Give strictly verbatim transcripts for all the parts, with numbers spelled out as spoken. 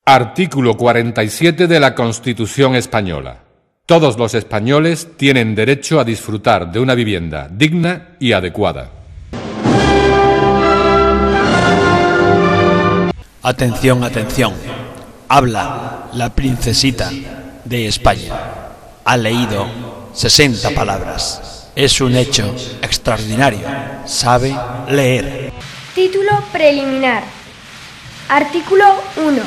Artículo cuarenta y siete de la Constitución Española. Todos los españoles tienen derecho a disfrutar de una vivienda digna y adecuada. Atención, atención. Habla la princesita de España. Ha leído sesenta palabras. Es un hecho extraordinario. Sabe leer. Título preliminar. Artículo uno.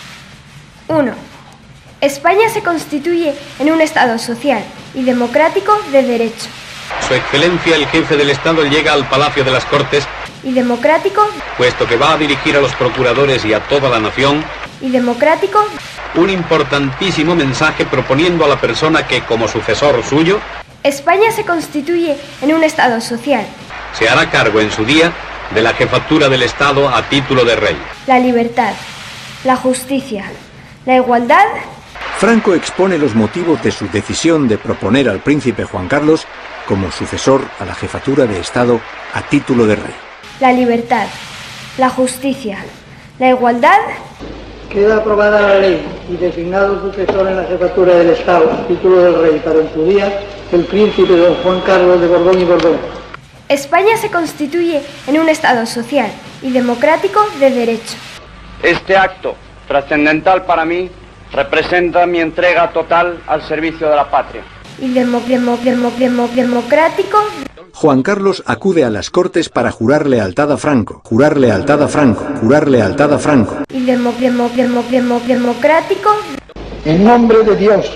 uno. España se constituye en un Estado social y democrático de derecho. Su Excelencia el Jefe del Estado llega al Palacio de las Cortes y democrático, puesto que va a dirigir a los procuradores y a toda la nación y democrático un importantísimo mensaje proponiendo a la persona que, como sucesor suyo, España se constituye en un Estado social. Se hará cargo en su día de la jefatura del Estado a título de rey. La libertad, la justicia, la igualdad. Franco expone los motivos de su decisión de proponer al príncipe Juan Carlos como sucesor a la jefatura de Estado a título de rey. La libertad, la justicia, la igualdad. Queda aprobada la ley y designado sucesor en la jefatura del Estado a título del rey para en su día el príncipe don Juan Carlos de Borbón y Borbón. España se constituye en un Estado social y democrático de derecho. Este acto, trascendental para mí, representa mi entrega total al servicio de la patria. Y demo, demo, demo, demo, democrático. Juan Carlos acude a las Cortes para jurar lealtad a Franco, jurar lealtad a Franco, jurar lealtad a Franco. Y demo, demo, demo, demo, democrático. En nombre de Dios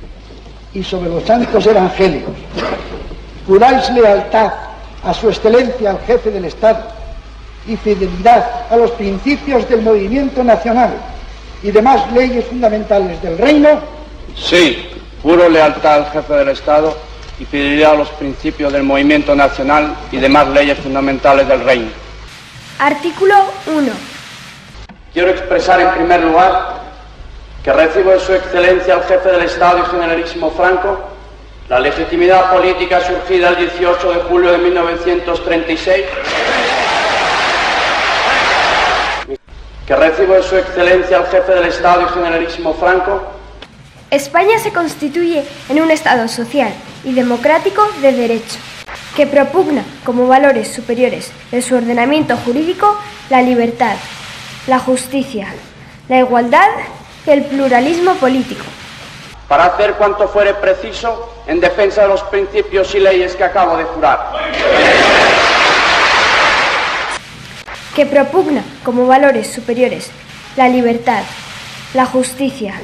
y sobre los santos evangelios, juráis lealtad a su excelencia al jefe del Estado y fidelidad a los principios del movimiento nacional y demás leyes fundamentales del reino. Sí, juro lealtad al jefe del Estado y fidelidad a los principios del movimiento nacional y demás leyes fundamentales del reino. Artículo uno. Quiero expresar en primer lugar que recibo de su excelencia al jefe del Estado y generalísimo Franco la legitimidad política surgida el dieciocho de julio de mil novecientos treinta y seis, que recibo de su excelencia al jefe del Estado y generalísimo Franco. España se constituye en un Estado social y democrático de derecho, que propugna como valores superiores de su ordenamiento jurídico la libertad, la justicia, la igualdad y el pluralismo político. Para hacer cuanto fuere preciso en defensa de los principios y leyes que acabo de jurar. Que propugna como valores superiores la libertad, la justicia.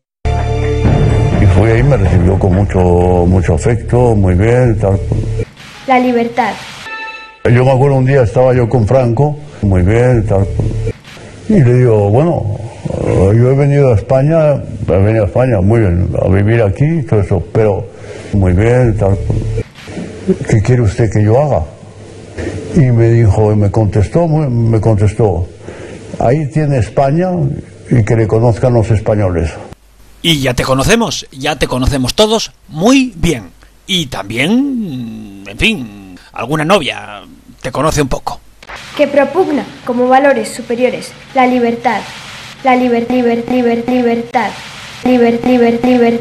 Y fue ahí, me recibió con mucho, mucho afecto, muy bien, tal. La libertad. Yo me acuerdo un día, estaba yo con Franco, muy bien, tal. Y le digo, bueno, yo he venido a España, he venido a España, muy bien, a vivir aquí, todo eso, pero muy bien, tal. ¿Qué quiere usted que yo haga? Y me dijo, y me contestó, me contestó, ahí tiene España y que le conozcan los españoles. Y ya te conocemos, ya te conocemos todos muy bien. Y también, en fin, alguna novia te conoce un poco. Que propugna como valores superiores la libertad, la liber, liber, liber, libertad, liber, liber, liber.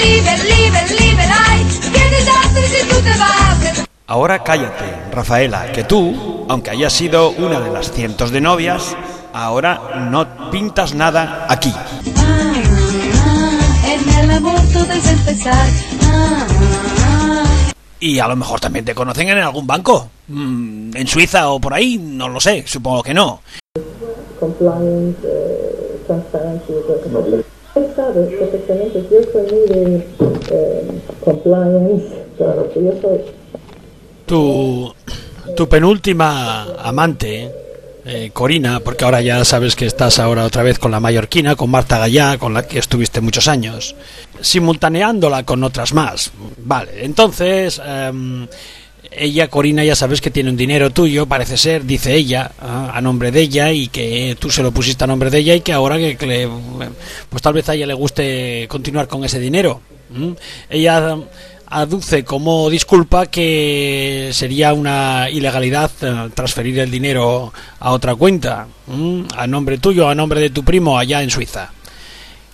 Ahora cállate, Rafaela, que tú, aunque hayas sido una de las cientos de novias, ahora no pintas nada aquí. Y a lo mejor también te conocen en algún banco, en Suiza o por ahí, no lo sé, supongo que no. Compliance, eh, transparencia, sabes perfectamente, yo soy muy de eh, compliance, claro, que yo soy. Tu, tu penúltima amante, eh, Corina, porque ahora ya sabes que estás ahora otra vez con la mallorquina, con Marta Gallá, con la que estuviste muchos años, simultaneándola con otras más. Vale, entonces, eh, ella, Corina, ya sabes que tiene un dinero tuyo, parece ser, dice ella, a nombre de ella, y que tú se lo pusiste a nombre de ella y que ahora que, que le, pues tal vez a ella le guste continuar con ese dinero. ¿Mm? Ella aduce como disculpa que sería una ilegalidad transferir el dinero a otra cuenta, ¿m? a nombre tuyo, a nombre de tu primo allá en Suiza.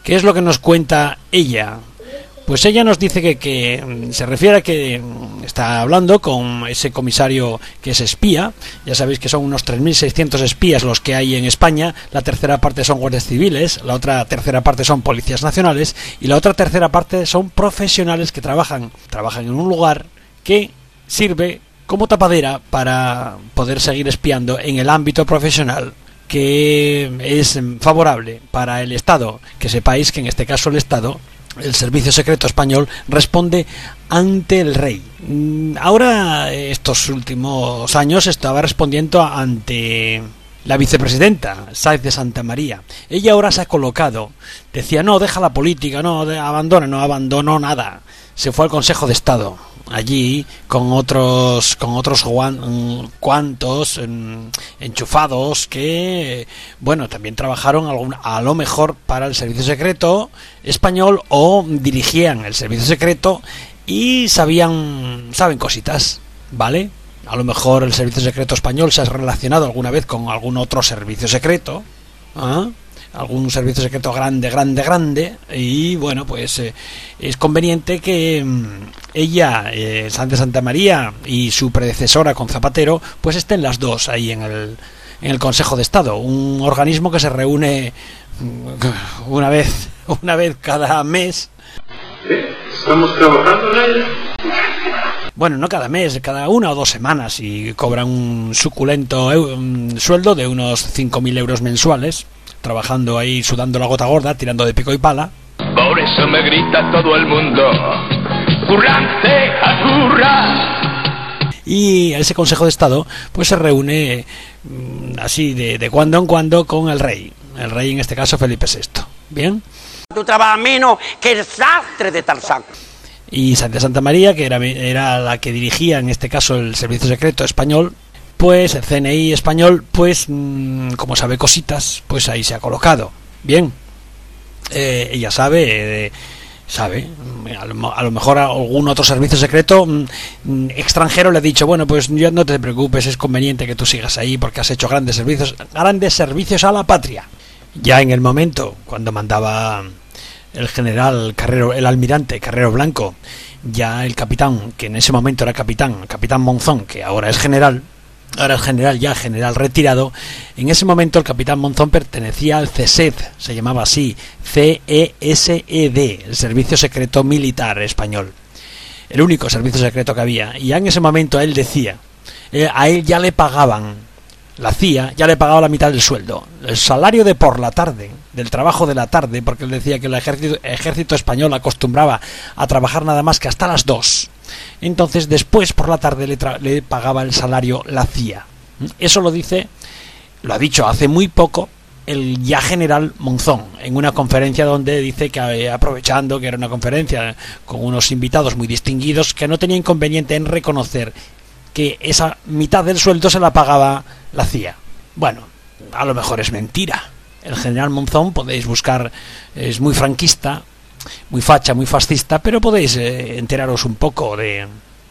¿Qué es lo que nos cuenta ella? Pues ella nos dice que, que se refiere a que está hablando con ese comisario que es espía. Ya sabéis que son unos tres mil seiscientos espías los que hay en España. La tercera parte son guardias civiles, la otra tercera parte son policías nacionales y la otra tercera parte son profesionales que trabajan, trabajan en un lugar que sirve como tapadera para poder seguir espiando en el ámbito profesional, que es favorable para el Estado. Que sepáis que en este caso el Estado, el Servicio Secreto Español, responde ante el rey. Ahora, estos últimos años, estaba respondiendo ante la vicepresidenta Sáenz de Santa María. Ella ahora se ha colocado, decía, no, deja la política, no, de, abandona, no abandonó nada. Se fue al Consejo de Estado, allí con otros con otros guan, cuantos en, enchufados que, bueno, también trabajaron algún, a lo mejor para el Servicio Secreto Español o dirigían el Servicio Secreto y sabían saben cositas, ¿vale? A lo mejor el Servicio Secreto Español se ha relacionado alguna vez con algún otro servicio secreto, ¿ah? algún servicio secreto grande, grande, grande, y bueno, pues eh, es conveniente que mmm, ella, eh, Sáenz de Santa María, y su predecesora con Zapatero, pues estén las dos ahí en el, en el Consejo de Estado, un organismo que se reúne mmm, una vez, una vez cada mes. ¿Estamos trabajando en ello? Bueno, no cada mes, cada una o dos semanas, y cobran un suculento eu, un sueldo de unos cinco mil euros mensuales, trabajando ahí, sudando la gota gorda, tirando de pico y pala. Por eso me grita todo el mundo, ¡currante, acurra! Y ese Consejo de Estado pues se reúne mmm, así de, de cuando en cuando con el rey, el rey en este caso Felipe sexto. ¿Bien? Tú trabajas menos que el sastre de Tarzán. Y Sáenz de Santa María, que era, era la que dirigía en este caso el Servicio Secreto Español, pues el C N I español, pues mmm, como sabe cositas, pues ahí se ha colocado. Bien, eh, ella sabe, eh, sabe, a lo, a lo mejor algún otro servicio secreto mmm, extranjero le ha dicho, bueno, pues ya no te preocupes, es conveniente que tú sigas ahí porque has hecho grandes servicios, grandes servicios a la patria. Ya en el momento, cuando mandaba el general Carrero, el almirante Carrero Blanco, ya el capitán, que en ese momento era capitán, el capitán Monzón, que ahora es general, ahora es general ya, general retirado, en ese momento el capitán Monzón pertenecía al C S E D, se llamaba así, C E S E D, el Servicio Secreto Militar Español, el único servicio secreto que había, y ya en ese momento él decía, eh, a él ya le pagaban, la C I A ya le pagaba la mitad del sueldo, el salario de por la tarde, del trabajo de la tarde, porque él decía que el ejército, ejército español acostumbraba a trabajar nada más que hasta las dos. Entonces después por la tarde le, tra- le pagaba el salario la C I A. Eso lo dice, lo ha dicho hace muy poco el ya general Monzón, en una conferencia donde dice que, aprovechando que era una conferencia con unos invitados muy distinguidos, que no tenía inconveniente en reconocer que esa mitad del sueldo se la pagaba la C I A. Bueno, a lo mejor es mentira. El general Monzón, podéis buscar, es muy franquista, muy facha, muy fascista, pero podéis eh, enteraros un poco de,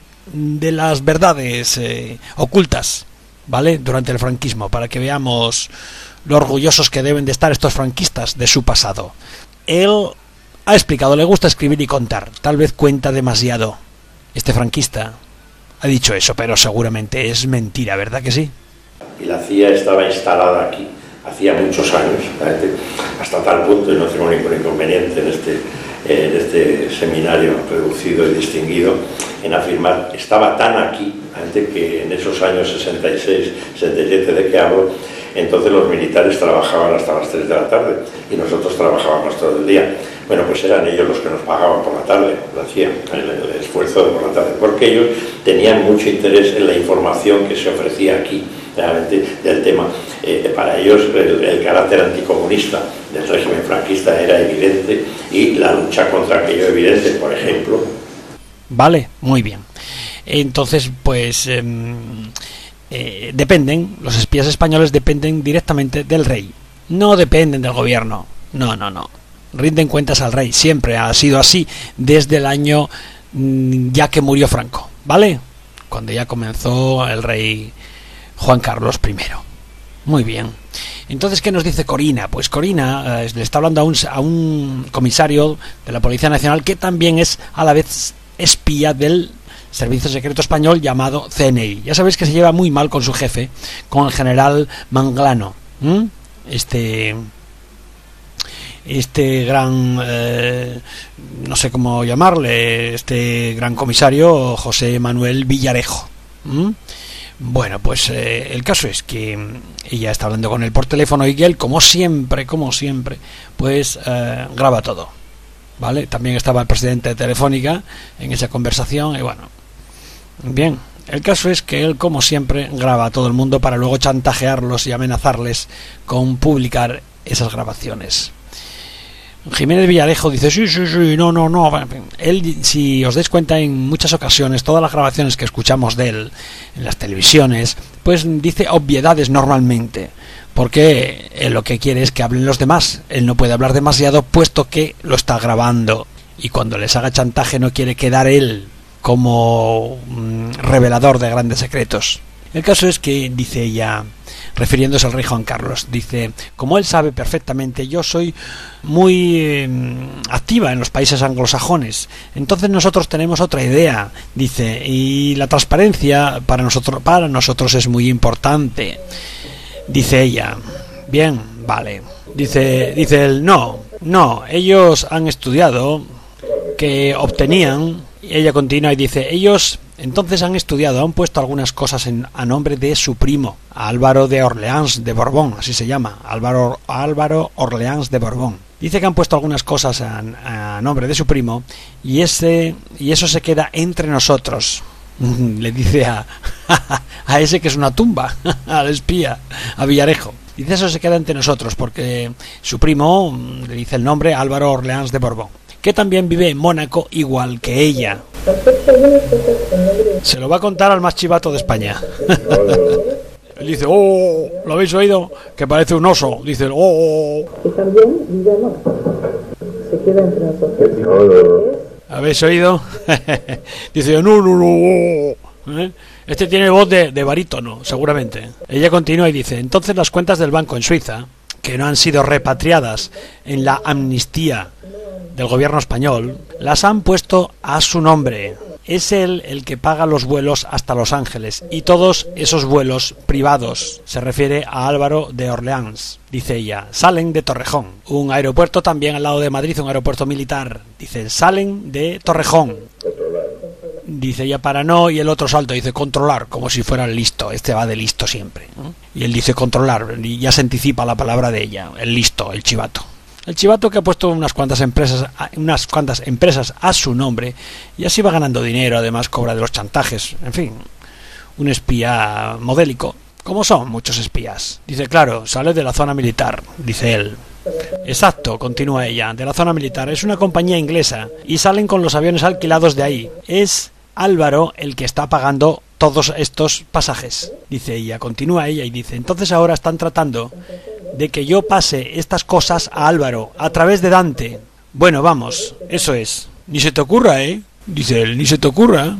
de las verdades eh, ocultas, ¿vale? Durante el franquismo, para que veamos lo orgullosos que deben de estar estos franquistas de su pasado. Él ha explicado, le gusta escribir y contar, tal vez cuenta demasiado. Este franquista ha dicho eso, pero seguramente es mentira, ¿verdad que sí? Y la C I A estaba instalada aquí hacía muchos años, hasta tal punto, y no tengo ningún inconveniente en este, en este seminario reducido y distinguido, en afirmar, estaba tan aquí, que en esos años sesenta y seis, sesenta y siete de que hablo, entonces los militares trabajaban hasta las tres de la tarde y nosotros trabajábamos todo el día. Bueno, pues eran ellos los que nos pagaban por la tarde, lo hacían, el, el esfuerzo de por la tarde, porque ellos tenían mucho interés en la información que se ofrecía aquí, realmente, del tema. Eh, para ellos el, el carácter anticomunista del régimen franquista era evidente y la lucha contra aquello evidente, por ejemplo. Vale, muy bien. Entonces, pues eh, eh, dependen, los espías españoles dependen directamente del rey, no dependen del gobierno, no, no, no. Rinden cuentas al rey, siempre ha sido así desde el año mmm, ya que murió Franco, ¿vale? Cuando ya comenzó el rey Juan Carlos primero. Muy bien. Entonces, ¿qué nos dice Corina? Pues Corina eh, le está hablando a un, a un comisario de la Policía Nacional que también es a la vez espía del Servicio Secreto Español llamado C N I. Ya sabéis que se lleva muy mal con su jefe, con el general Manglano. ¿Mm? Este... este gran, eh, no sé cómo llamarle, este gran comisario José Manuel Villarejo. ¿Mm? Bueno, pues eh, el caso es que ella está hablando con él por teléfono y él, como siempre, como siempre, pues eh, graba todo, ¿vale? También estaba el presidente de Telefónica en esa conversación y bueno, bien, el caso es que él, como siempre, graba a todo el mundo para luego chantajearlos y amenazarles con publicar esas grabaciones. Jiménez Villarejo dice, sí, sí, sí, no, no, no. Él, si os dais cuenta, en muchas ocasiones, todas las grabaciones que escuchamos de él en las televisiones, pues dice obviedades normalmente, porque él lo que quiere es que hablen los demás. Él no puede hablar demasiado, puesto que lo está grabando. Y cuando les haga chantaje no quiere quedar él como mm, revelador de grandes secretos. El caso es que, dice ella, refiriéndose al rey Juan Carlos, dice, como él sabe perfectamente, yo soy muy eh, activa en los países anglosajones, entonces nosotros tenemos otra idea, dice, y la transparencia para nosotros, para nosotros es muy importante, dice ella. Bien, vale. Dice, dice él, no, no, ellos han estudiado que obtenían, y ella continúa y dice, ellos entonces han estudiado, han puesto algunas cosas en, a nombre de su primo, Álvaro de Orleans de Borbón, así se llama, Álvaro, Álvaro Orleans de Borbón. Dice que han puesto algunas cosas a, a nombre de su primo y ese y eso se queda entre nosotros. Le dice a, a ese que es una tumba, al espía, a Villarejo. Dice, eso se queda entre nosotros porque su primo, le dice el nombre, Álvaro Orleans de Borbón, que también vive en Mónaco igual que ella. Se lo va a contar al más chivato de España. Él dice, oh, ¿lo habéis oído? Que parece un oso. Dice, oh. Que también vive en Mónaco. Se queda entre nosotros. ¿Habéis oído? Dice, no, no, no. ¿Eh? Este tiene voz de, de barítono, seguramente. Ella continúa y dice, entonces las cuentas del banco en Suiza, que no han sido repatriadas en la amnistía del gobierno español, las han puesto a su nombre. Es él el que paga los vuelos hasta Los Ángeles y todos esos vuelos privados, se refiere a Álvaro de Orleans, dice ella, salen de Torrejón, un aeropuerto también al lado de Madrid, un aeropuerto militar, dice, salen de Torrejón, dice ella para no, y el otro salto dice controlar, como si fuera listo, este va de listo siempre, ¿no? Y él dice controlar, y ya se anticipa la palabra de ella, el listo, el chivato. El chivato que ha puesto unas cuantas empresas, unas cuantas empresas a su nombre y así va ganando dinero, además cobra de los chantajes, en fin, un espía modélico, como son muchos espías. Dice, claro, sale de la zona militar, dice él. Exacto, continúa ella, de la zona militar, es una compañía inglesa y salen con los aviones alquilados de ahí. Es Álvaro el que está pagando todos estos pasajes, dice ella, continúa ella y dice, entonces ahora están tratando de que yo pase estas cosas a Álvaro a través de Dante. Bueno, vamos, eso es. Ni se te ocurra, ¿eh? Dice él, ni se te ocurra.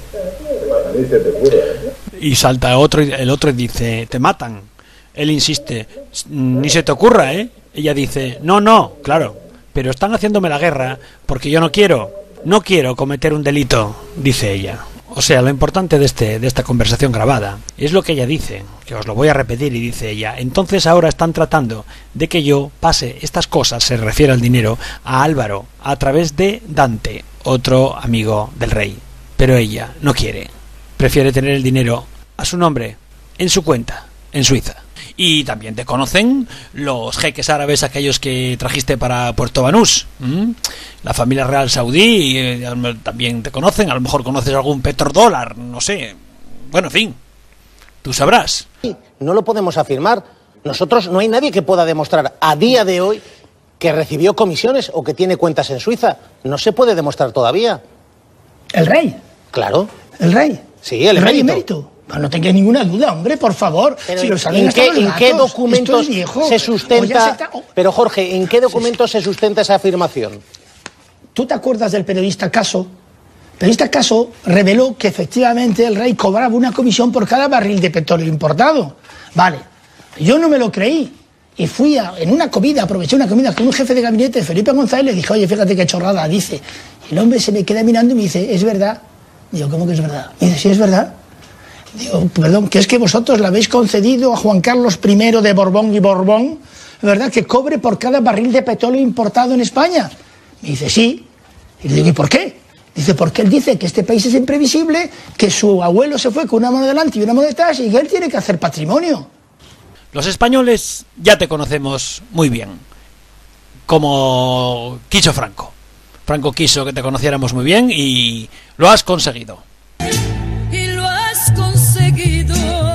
Y salta otro, el otro y dice, te matan. Él insiste, ni se te ocurra, ¿eh? Ella dice, no, no, claro, pero están haciéndome la guerra porque yo no quiero, no quiero cometer un delito, dice ella. O sea, lo importante de este de esta conversación grabada es lo que ella dice, que os lo voy a repetir, y dice ella, entonces ahora están tratando de que yo pase estas cosas, se refiere al dinero, a Álvaro, a través de Dante, otro amigo del rey. Pero ella no quiere, prefiere tener el dinero a su nombre, en su cuenta, en Suiza. Y también te conocen los jeques árabes, aquellos que trajiste para Puerto Banús, ¿Mm? La familia real saudí, eh, también te conocen, a lo mejor conoces algún petrodólar, no sé, bueno, en fin, tú sabrás. No lo podemos afirmar, nosotros no hay nadie que pueda demostrar a día de hoy que recibió comisiones o que tiene cuentas en Suiza, no se puede demostrar todavía. ¿El rey? Claro. ¿El rey? Sí, el, ¿El rey emérito. emérito? No tengáis ninguna duda, hombre, por favor. Pero si ¿en, lo saben ¿en, qué, los ¿en datos, qué documentos se se sustenta? está... oh. Pero Jorge, ¿en qué documentos se sustenta esa afirmación? ¿Tú te acuerdas del periodista Caso? El periodista Caso reveló que efectivamente el rey cobraba una comisión por cada barril de petróleo importado. Vale. Yo no me lo creí. Y fui a, en una comida, aproveché una comida con un jefe de gabinete, Felipe González, le dije, oye, fíjate qué chorrada, dice. Y el hombre se me queda mirando y me dice, ¿es verdad? Digo, ¿cómo que es verdad? Me dice, sí, es verdad. Digo, perdón, que es que vosotros le habéis concedido a Juan Carlos primero de Borbón y Borbón, ¿verdad?, que cobre por cada barril de petróleo importado en España. Me dice, sí. Y le digo, ¿y por qué? Dice, porque él dice que este país es imprevisible, que su abuelo se fue con una mano delante y una mano detrás y que él tiene que hacer patrimonio. Los españoles ya te conocemos muy bien, como quiso Franco. Franco quiso que te conociéramos muy bien y lo has conseguido. Y lo has conseguido.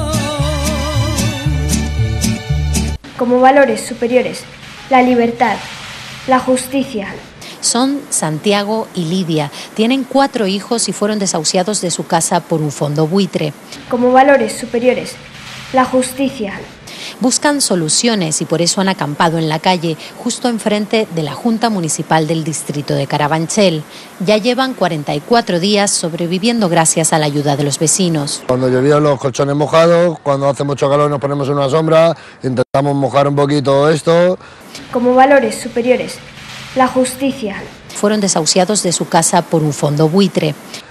Como valores superiores, la libertad, la justicia. Son Santiago y Lidia. Tienen cuatro hijos y fueron desahuciados de su casa por un fondo buitre. Como valores superiores, la justicia. Buscan soluciones y por eso han acampado en la calle, justo enfrente de la Junta Municipal del distrito de Carabanchel. Ya llevan cuarenta y cuatro días sobreviviendo gracias a la ayuda de los vecinos. Cuando llovían los colchones mojados, cuando hace mucho calor nos ponemos en una sombra, intentamos mojar un poquito esto. Como valores superiores, la justicia. Fueron desahuciados de su casa por un fondo buitre.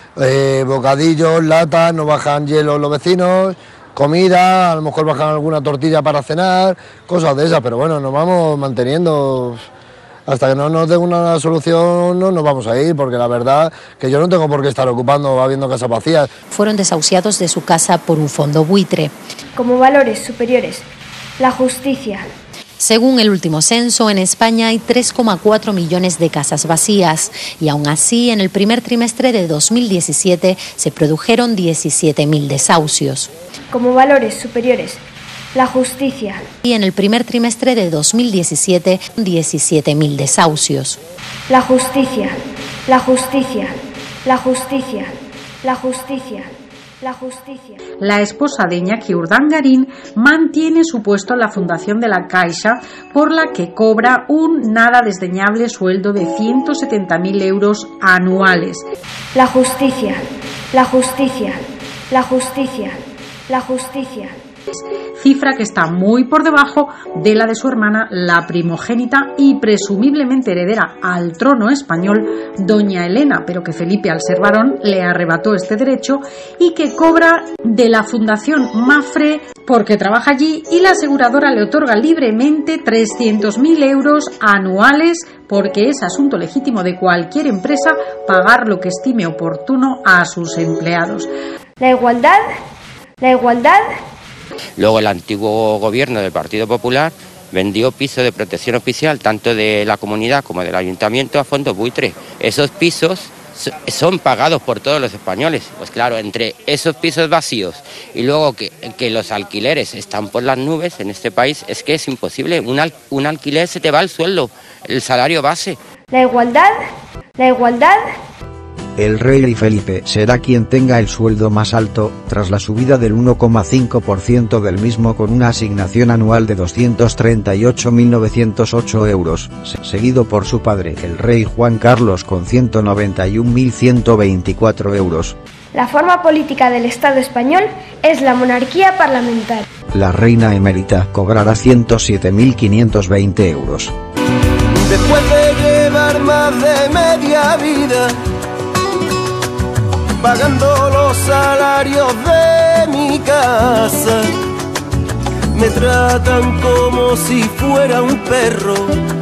Eh, bocadillos, latas, no bajan hielo los vecinos. Comida, a lo mejor bajan alguna tortilla para cenar, cosas de esas, pero bueno, nos vamos manteniendo. Hasta que no nos den una solución no nos vamos a ir, porque la verdad que yo no tengo por qué estar ocupando, habiendo casas vacías. Fueron desahuciados de su casa por un fondo buitre. Como valores superiores, la justicia. Según el último censo, en España hay tres coma cuatro millones de casas vacías y aún así en el primer trimestre de dos mil diecisiete se produjeron diecisiete mil desahucios. Como valores superiores, la justicia. Y en el primer trimestre de dos mil diecisiete, diecisiete mil desahucios. La justicia, la justicia, la justicia, la justicia. La justicia. La esposa de Iñaki Urdangarín mantiene su puesto en la fundación de la Caixa, por la que cobra un nada desdeñable sueldo de ciento setenta mil euros anuales. La justicia, la justicia, la justicia, la justicia. Cifra que está muy por debajo de la de su hermana, la primogénita y presumiblemente heredera al trono español, doña Elena, pero que Felipe, al ser varón, le arrebató este derecho y que cobra de la Fundación Mafre porque trabaja allí y la aseguradora le otorga libremente trescientos mil euros anuales, porque es asunto legítimo de cualquier empresa pagar lo que estime oportuno a sus empleados. La igualdad, la igualdad. Luego el antiguo gobierno del Partido Popular vendió pisos de protección oficial, tanto de la comunidad como del ayuntamiento, a fondos buitre. Esos pisos son pagados por todos los españoles. Pues claro, entre esos pisos vacíos y luego que, que los alquileres están por las nubes en este país, es que es imposible. Un, al, un alquiler se te va el sueldo, el salario base. La igualdad, la igualdad. El rey Felipe será quien tenga el sueldo más alto, tras la subida del uno coma cinco por ciento del mismo, con una asignación anual de doscientos treinta y ocho mil novecientos ocho euros, seguido por su padre, el rey Juan Carlos, con ciento noventa y un mil ciento veinticuatro euros. La forma política del Estado español es la monarquía parlamentaria. La reina emérita cobrará ciento siete mil quinientos veinte euros. Después de llevar más de media vida pagando los salarios de mi casa, me tratan como si fuera un perro,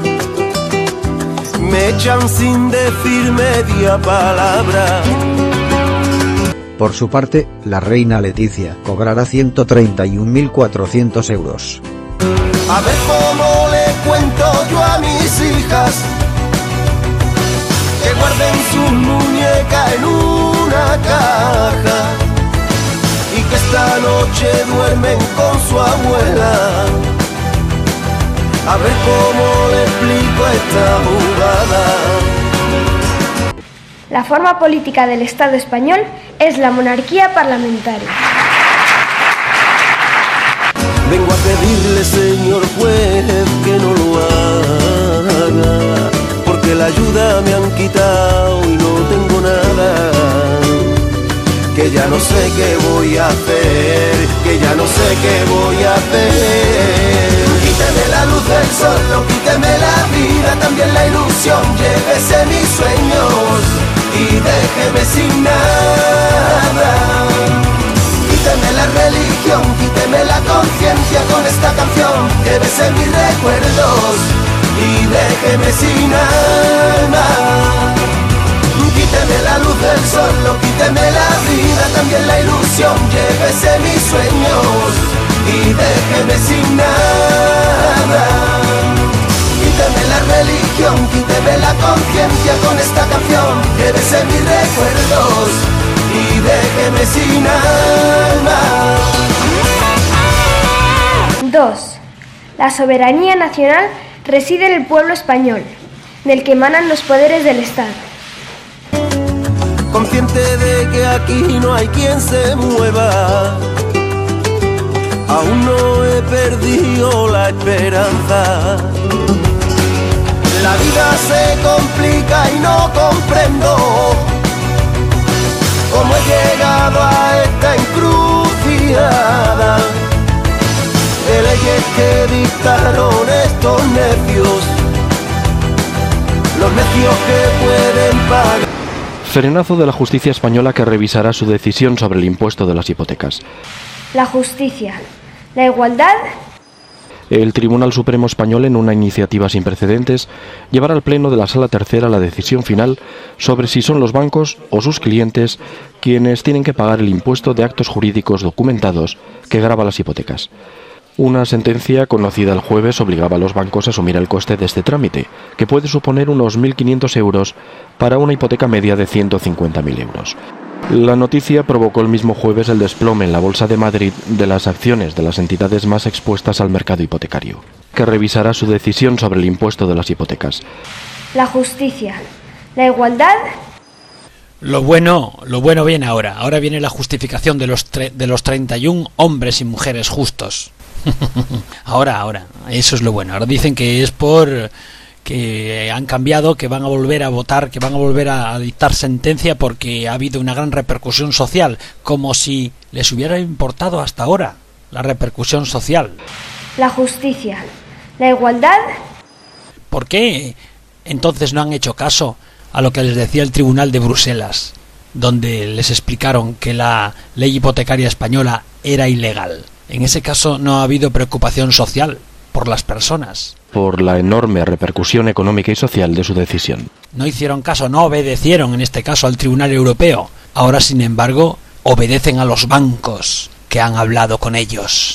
me echan sin decir media palabra. Por su parte, la reina Leticia cobrará ciento treinta y un mil cuatrocientos euros. A ver cómo le cuento yo a mis hijas que guarden sus muñecas en una caja y que esta noche duermen con su abuela. A ver cómo le explico esta jugada. La forma política del Estado español es la monarquía parlamentaria. Vengo a pedirle, señor juez, que no lo haga, porque la ayuda me han quitado y no tengo nada, que ya no sé qué voy a hacer, que ya no sé qué voy a hacer. del sol, quíteme la vida, también la ilusión, llévese mis sueños y déjeme sin nada. Quíteme la religión, quíteme la conciencia con esta canción, llévese mis recuerdos y déjeme sin alma. Quíteme la luz del sol, quíteme la vida, también la ilusión, llévese mis sueños y déjeme sin nada. Quíteme la religión, quíteme la conciencia con esta canción, llévese mis recuerdos y déjeme sin alma. dos. La soberanía nacional reside en el pueblo español, del que emanan los poderes del Estado. Consciente de que aquí no hay quien se mueva, aún no he perdido la esperanza. La vida se complica y no comprendo cómo he llegado a esta encrucijada de leyes que dictaron estos necios, los necios que pueden pagar. Frenazo de la justicia española que revisará su decisión sobre el impuesto de las hipotecas. La justicia, la igualdad. El Tribunal Supremo Español, en una iniciativa sin precedentes, llevará al Pleno de la Sala Tercera la decisión final sobre si son los bancos o sus clientes quienes tienen que pagar el impuesto de actos jurídicos documentados que grava las hipotecas. Una sentencia conocida el jueves obligaba a los bancos a asumir el coste de este trámite, que puede suponer unos mil quinientos euros para una hipoteca media de ciento cincuenta mil euros. La noticia provocó el mismo jueves el desplome en la Bolsa de Madrid de las acciones de las entidades más expuestas al mercado hipotecario, que revisará su decisión sobre el impuesto de las hipotecas. La justicia, la igualdad. Lo bueno, lo bueno viene ahora. Ahora viene la justificación de los, tre- de los treinta y un hombres y mujeres justos. ahora, ahora, eso es lo bueno. Ahora dicen que es por que han cambiado, que van a volver a votar, que van a volver a, a dictar sentencia porque ha habido una gran repercusión social, como si les hubiera importado hasta ahora la repercusión social. La justicia, la igualdad. ¿Por qué entonces no han hecho caso a lo que les decía el Tribunal de Bruselas, donde les explicaron que la ley hipotecaria española era ilegal? En ese caso no ha habido preocupación social por las personas. Por la enorme repercusión económica y social de su decisión. No hicieron caso, no obedecieron en este caso al Tribunal Europeo. Ahora, sin embargo, obedecen a los bancos que han hablado con ellos.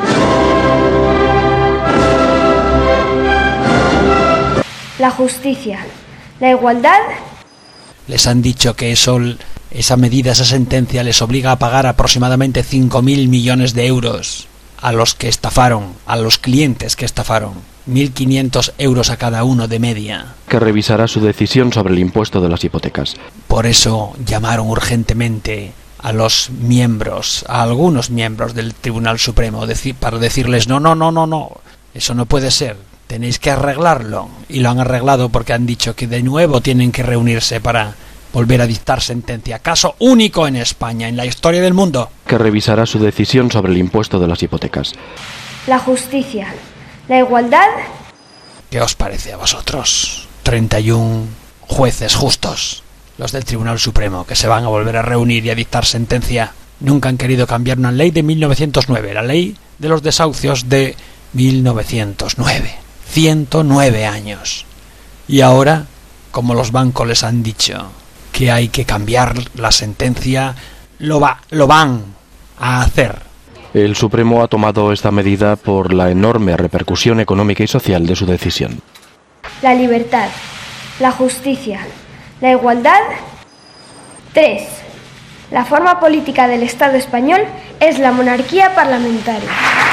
La justicia, la igualdad. Les han dicho que eso, esa medida, esa sentencia les obliga a pagar aproximadamente cinco mil millones de euros a los que estafaron, a los clientes que estafaron. mil quinientos euros a cada uno de media. Que revisará su decisión sobre el impuesto de las hipotecas. Por eso llamaron urgentemente a los miembros, a algunos miembros del Tribunal Supremo, deci- para decirles no, no, no, no, no, eso no puede ser. Tenéis que arreglarlo. Y lo han arreglado porque han dicho que de nuevo tienen que reunirse para volver a dictar sentencia. Caso único en España, en la historia del mundo. Que revisará su decisión sobre el impuesto de las hipotecas. La justicia, la igualdad. ¿Qué os parece a vosotros? treinta y un jueces justos, los del Tribunal Supremo, que se van a volver a reunir y a dictar sentencia. Nunca han querido cambiar una ley de mil novecientos nueve, la ley de los desahucios de mil novecientos nueve. ciento nueve años. Y ahora, como los bancos les han dicho que hay que cambiar la sentencia, lo va, lo van a hacer. El Supremo ha tomado esta medida por la enorme repercusión económica y social de su decisión. La libertad, la justicia, la igualdad. tres. La forma política del Estado español es la monarquía parlamentaria.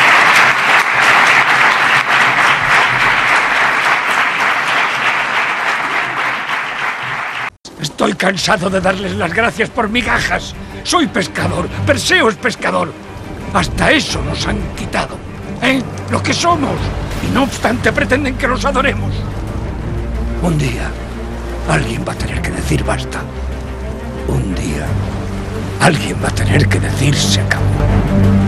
Estoy cansado de darles las gracias por migajas. Soy pescador, Perseo es pescador. Hasta eso nos han quitado. ¿Eh? Lo que somos. Y no obstante pretenden que los adoremos. Un día, alguien va a tener que decir basta. Un día, alguien va a tener que decir se acabó.